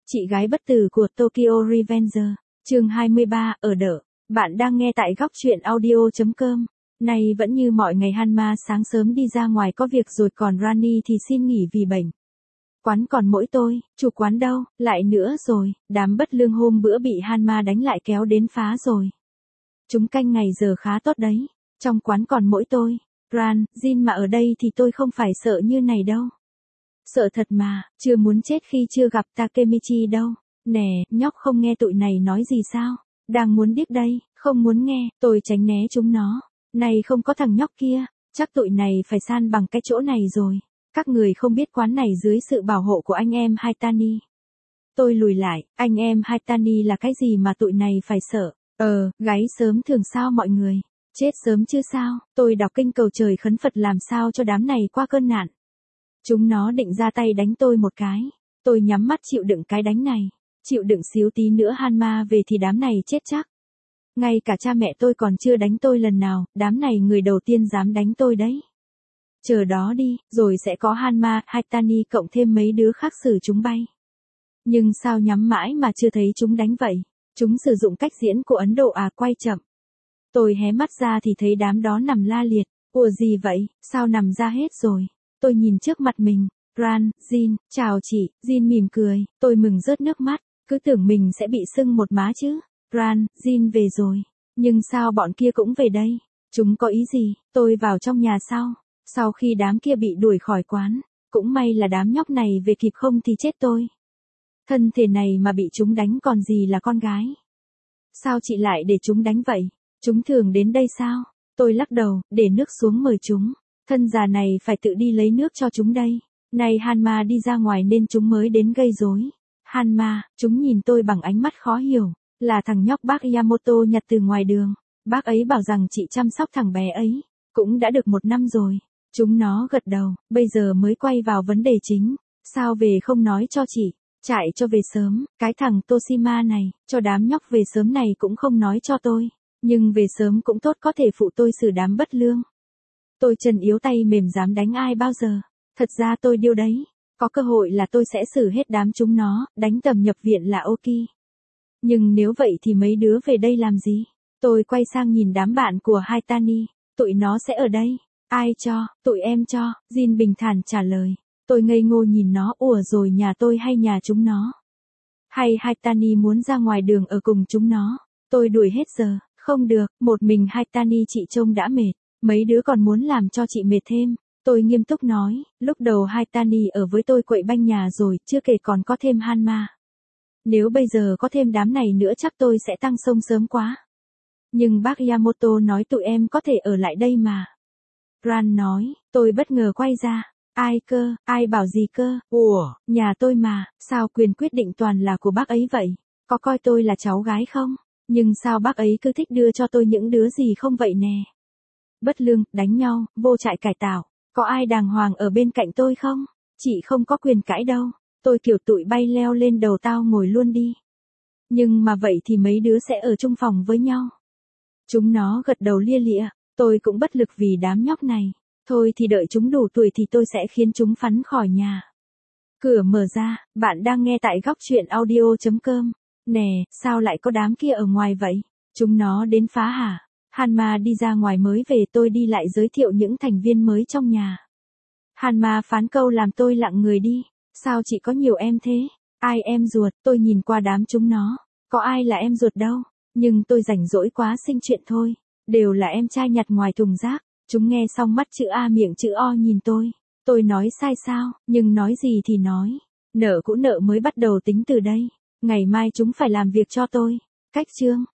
Chị gái bất tử của Tokyo Revenger, chương 23, ở đợ. Bạn đang nghe tại góc truyện audio.com. Nay vẫn như mọi ngày, Hanma sáng sớm đi ra ngoài có việc rồi, còn Rani thì xin nghỉ vì bệnh. Quán còn mỗi tôi, chủ quán đâu, lại nữa rồi, đám bất lương hôm bữa bị Hanma đánh lại kéo đến phá rồi. Chúng canh ngày giờ khá tốt đấy. Trong quán còn mỗi tôi, Ran, Jin mà ở đây thì tôi không phải sợ như này đâu. Sợ thật mà, chưa muốn chết khi chưa gặp Takemichi đâu. Nè, nhóc không nghe tụi này nói gì sao? Đang muốn điếc đây, không muốn nghe, tôi tránh né chúng nó. Này không có thằng nhóc kia, chắc tụi này phải san bằng cái chỗ này rồi. Các người không biết quán này dưới sự bảo hộ của anh em Haitani. Tôi lùi lại, anh em Haitani là cái gì mà tụi này phải sợ? Gáy sớm thường sao mọi người? Chết sớm chứ sao? Tôi đọc kinh cầu trời khấn Phật làm sao cho đám này qua cơn nạn. Chúng nó định ra tay đánh tôi một cái. Tôi nhắm mắt chịu đựng cái đánh này. Chịu đựng xíu tí nữa Hanma về thì đám này chết chắc. Ngay cả cha mẹ tôi còn chưa đánh tôi lần nào, đám này người đầu tiên dám đánh tôi đấy. Chờ đó đi, rồi sẽ có Hanma, Haitani cộng thêm mấy đứa khác xử chúng bay. Nhưng sao nhắm mãi mà chưa thấy chúng đánh vậy? Chúng sử dụng cách diễn của Ấn Độ à? Quay chậm. Tôi hé mắt ra thì thấy đám đó nằm la liệt. Ủa gì vậy, sao nằm ra hết rồi? Tôi nhìn trước mặt mình, Ran, Jin, chào chị, Jin mỉm cười, tôi mừng rớt nước mắt, cứ tưởng mình sẽ bị sưng một má chứ. Ran, Jin về rồi, nhưng sao bọn kia cũng về đây? Chúng có ý gì? Tôi vào trong nhà sau khi đám kia bị đuổi khỏi quán, cũng may là đám nhóc này về kịp không thì chết tôi. Thân thể này mà bị chúng đánh còn gì là con gái. Sao chị lại để chúng đánh vậy? Chúng thường đến đây sao? Tôi lắc đầu, để nước xuống mời chúng. Thân già này phải tự đi lấy nước cho chúng đây. Nay Hanma đi ra ngoài nên chúng mới đến gây rối. Hanma, chúng nhìn tôi bằng ánh mắt khó hiểu. Là thằng nhóc bác Yamamoto nhặt từ ngoài đường. Bác ấy bảo rằng chị chăm sóc thằng bé ấy. Cũng đã được 1 năm rồi. Chúng nó gật đầu, bây giờ mới quay vào vấn đề chính. Sao về không nói cho chị? Chạy cho về sớm, cái thằng Toshima này, cho đám nhóc về sớm này cũng không nói cho tôi. Nhưng về sớm cũng tốt, có thể phụ tôi xử đám bất lương. Tôi chân yếu tay mềm dám đánh ai bao giờ. Thật ra tôi điêu đấy. Có cơ hội là tôi sẽ xử hết đám chúng nó, đánh tầm nhập viện là ok. Nhưng nếu vậy thì mấy đứa về đây làm gì? Tôi quay sang nhìn đám bạn của Haitani. Tụi nó sẽ ở đây. Ai cho? Tụi em cho. Jin bình thản trả lời. Tôi ngây ngô nhìn nó. Ủa rồi nhà tôi hay nhà chúng nó? Hay Haitani muốn ra ngoài đường ở cùng chúng nó? Tôi đuổi hết giờ. Không được, một mình Haitani chị trông đã mệt. Mấy đứa còn muốn làm cho chị mệt thêm. Tôi nghiêm túc nói, lúc đầu Haitani ở với tôi quậy banh nhà rồi, chưa kể còn có thêm Hanma. Nếu bây giờ có thêm đám này nữa chắc tôi sẽ tăng sông sớm quá. Nhưng bác Yamamoto nói tụi em có thể ở lại đây mà. Ran nói, tôi bất ngờ quay ra. Ai cơ, ai bảo gì cơ? Ủa, nhà tôi mà, sao quyền quyết định toàn là của bác ấy vậy? Có coi tôi là cháu gái không? Nhưng sao bác ấy cứ thích đưa cho tôi những đứa gì không vậy nè? Bất lương, đánh nhau, vô trại cải tạo. Có ai đàng hoàng ở bên cạnh tôi không? Chị không có quyền cãi đâu. Tôi kiểu tụi bay leo lên đầu tao ngồi luôn đi. Nhưng mà vậy thì mấy đứa sẽ ở chung phòng với nhau. Chúng nó gật đầu lia lịa. Tôi cũng bất lực vì đám nhóc này. Thôi thì đợi chúng đủ tuổi thì tôi sẽ khiến chúng phắn khỏi nhà. Cửa mở ra, bạn đang nghe tại góc truyện audio.com. Nè, sao lại có đám kia ở ngoài vậy? Chúng nó đến phá hả? Hanma đi ra ngoài mới về, tôi đi lại giới thiệu những thành viên mới trong nhà. Hanma phán câu làm tôi lặng người đi. Sao chị có nhiều em thế? Ai em ruột? Tôi nhìn qua đám chúng nó. Có ai là em ruột đâu. Nhưng tôi rảnh rỗi quá sinh chuyện thôi. Đều là em trai nhặt ngoài thùng rác. Chúng nghe xong mắt chữ A miệng chữ O nhìn tôi. Tôi nói sai sao? Nhưng nói gì thì nói. Nợ cũ nợ mới bắt đầu tính từ đây. Ngày mai chúng phải làm việc cho tôi. Cách chương.